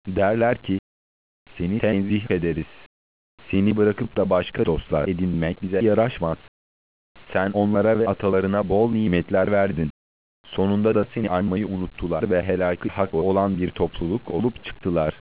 Derler ki, seni tenzih ederiz. Seni bırakıp da başka dostlar edinmek bize yaraşmaz. Sen onlara ve atalarına bol nimetler verdin. Sonunda da seni anmayı unuttular ve helakı hak olan bir topluluk olup çıktılar.